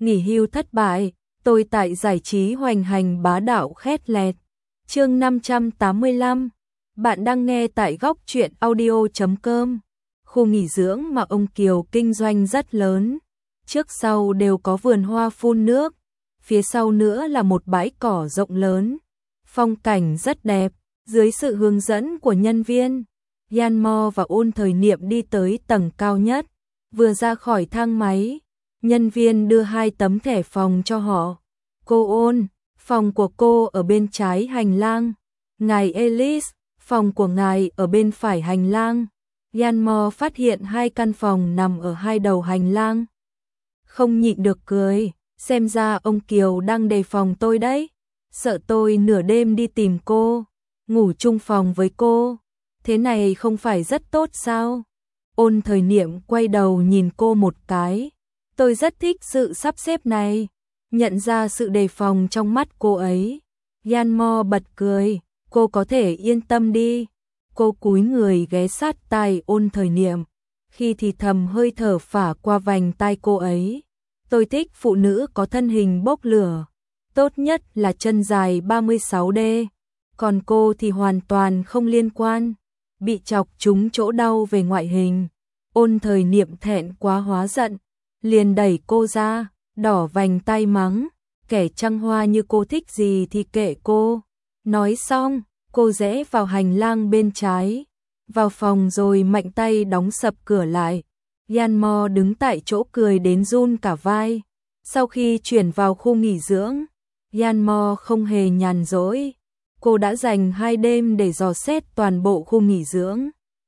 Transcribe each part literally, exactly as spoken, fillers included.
nghỉ hưu thất bại, tôi tại giải trí hoành hành bá đạo khét lẹt. Chương năm trăm tám mươi lăm. Bạn đang nghe tại góc truyện audio chấm com. Khu nghỉ dưỡng mà ông Kiều kinh doanh rất lớn, trước sau đều có vườn hoa phun nước, phía sau nữa là một bãi cỏ rộng lớn, phong cảnh rất đẹp. Dưới sự hướng dẫn của nhân viên, Yan Mo và Ôn Thời Niệm đi tới tầng cao nhất. Vừa ra khỏi thang máy, nhân viên đưa hai tấm thẻ phòng cho họ. Cô Ôn, phòng của cô ở bên trái hành lang. Ngài Alice, phòng của ngài ở bên phải hành lang. Yan Mo phát hiện hai căn phòng nằm ở hai đầu hành lang, không nhịn được cười, xem ra ông Kiều đang đề phòng tôi đấy, sợ tôi nửa đêm đi tìm cô, ngủ chung phòng với cô, thế này không phải rất tốt sao? Ôn Thời Niệm quay đầu nhìn cô một cái, tôi rất thích sự sắp xếp này, nhận ra sự đề phòng trong mắt cô ấy. Yan Mo bật cười, cô có thể yên tâm đi. Cô cúi người ghé sát tai Ôn Thời Niệm, khi thì thầm hơi thở phả qua vành tai cô ấy. Tôi thích phụ nữ có thân hình bốc lửa, tốt nhất là chân dài ba mươi sáu đê, còn cô thì hoàn toàn không liên quan, bị chọc trúng chỗ đau về ngoại hình. Ôn Thời Niệm thẹn quá hóa giận, liền đẩy cô ra, đỏ vành tai mắng, kẻ trăng hoa như cô thích gì thì kệ cô. Nói xong, cô rẽ vào hành lang bên trái, vào phòng rồi mạnh tay đóng sập cửa lại. Yan Mo đứng tại chỗ cười đến run cả vai. Sau khi chuyển vào khu nghỉ dưỡng, Yan Mo không hề nhàn rỗi. Cô đã dành hai đêm để dò xét toàn bộ khu nghỉ dưỡng,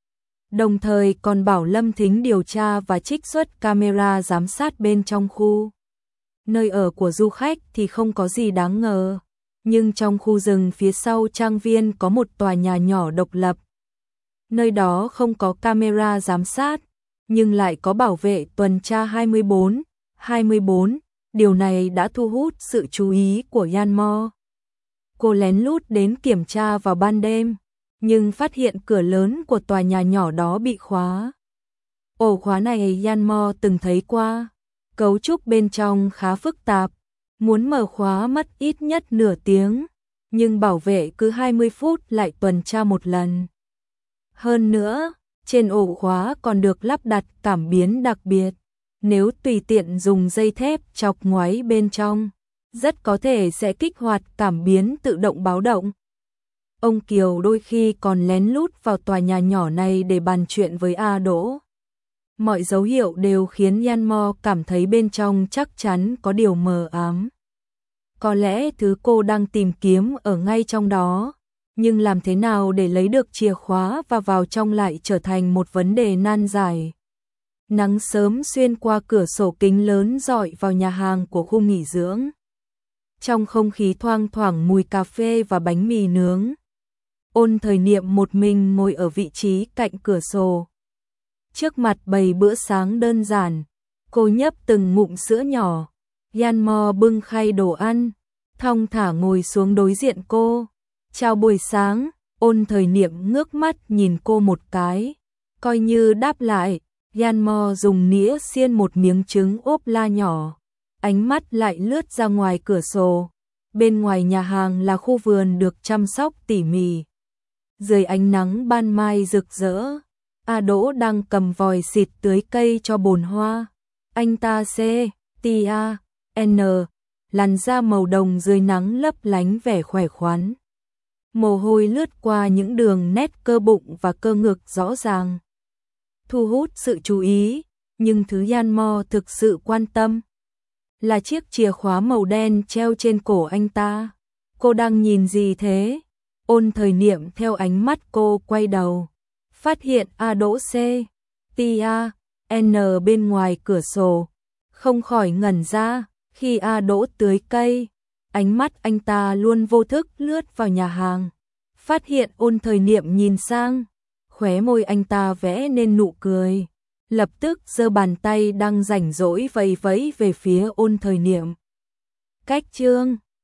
đồng thời còn bảo Lâm Thính điều tra và trích xuất camera giám sát bên trong khu. Nơi ở của du khách thì không có gì đáng ngờ, nhưng trong khu rừng phía sau trang viên có một tòa nhà nhỏ độc lập. Nơi đó không có camera giám sát, nhưng lại có bảo vệ tuần tra hai mươi bốn trên hai mươi bốn, điều này đã thu hút sự chú ý của Yan Mo. Cô lén lút đến kiểm tra vào ban đêm, nhưng phát hiện cửa lớn của tòa nhà nhỏ đó bị khóa. Ổ khóa này Yan Mo từng thấy qua, cấu trúc bên trong khá phức tạp, muốn mở khóa mất ít nhất nửa tiếng, nhưng bảo vệ cứ hai mươi phút lại tuần tra một lần. Hơn nữa, trên ổ khóa còn được lắp đặt cảm biến đặc biệt, nếu tùy tiện dùng dây thép chọc ngoáy bên trong, rất có thể sẽ kích hoạt cảm biến tự động báo động. Ông Kiều đôi khi còn lén lút vào tòa nhà nhỏ này để bàn chuyện với A Đỗ. Mọi dấu hiệu đều khiến Yan Mo cảm thấy bên trong chắc chắn có điều mờ ám. Có lẽ thứ cô đang tìm kiếm ở ngay trong đó, nhưng làm thế nào để lấy được chìa khóa và vào trong lại trở thành một vấn đề nan giải. Nắng sớm xuyên qua cửa sổ kính lớn rọi vào nhà hàng của khu nghỉ dưỡng. Trong không khí thoang thoảng mùi cà phê và bánh mì nướng. Ôn Thời Niệm một mình ngồi ở vị trí cạnh cửa sổ. Trước mặt bày bữa sáng đơn giản, cô nhấp từng ngụm sữa nhỏ. Yan Mo bưng khay đồ ăn, thong thả ngồi xuống đối diện cô. Chào buổi sáng. Ôn Thời Niệm ngước mắt nhìn cô một cái, coi như đáp lại. Yan Mo dùng nĩa xiên một miếng trứng ốp la nhỏ, ánh mắt lại lướt ra ngoài cửa sổ. Bên ngoài nhà hàng là khu vườn được chăm sóc tỉ mỉ, dưới ánh nắng ban mai rực rỡ. A Đỗ đang cầm vòi xịt tưới cây cho bồn hoa. Anh ta C, T A, N, làn da màu đồng dưới nắng lấp lánh vẻ khỏe khoắn. Mồ hôi lướt qua những đường nét cơ bụng và cơ ngực rõ ràng, thu hút sự chú ý, nhưng thứ Yan Mo thực sự quan tâm là chiếc chìa khóa màu đen treo trên cổ anh ta. Cô đang nhìn gì thế? Ôn Thời Niệm theo ánh mắt cô quay đầu, phát hiện A Đỗ C, T A, N bên ngoài cửa sổ, không khỏi ngẩn ra. Khi A Đỗ tưới cây, ánh mắt anh ta luôn vô thức lướt vào nhà hàng, phát hiện Ôn Thời Niệm nhìn sang, khóe môi anh ta vẽ nên nụ cười, lập tức giơ bàn tay đang rảnh rỗi vẫy vẫy về phía Ôn Thời Niệm. Cách chương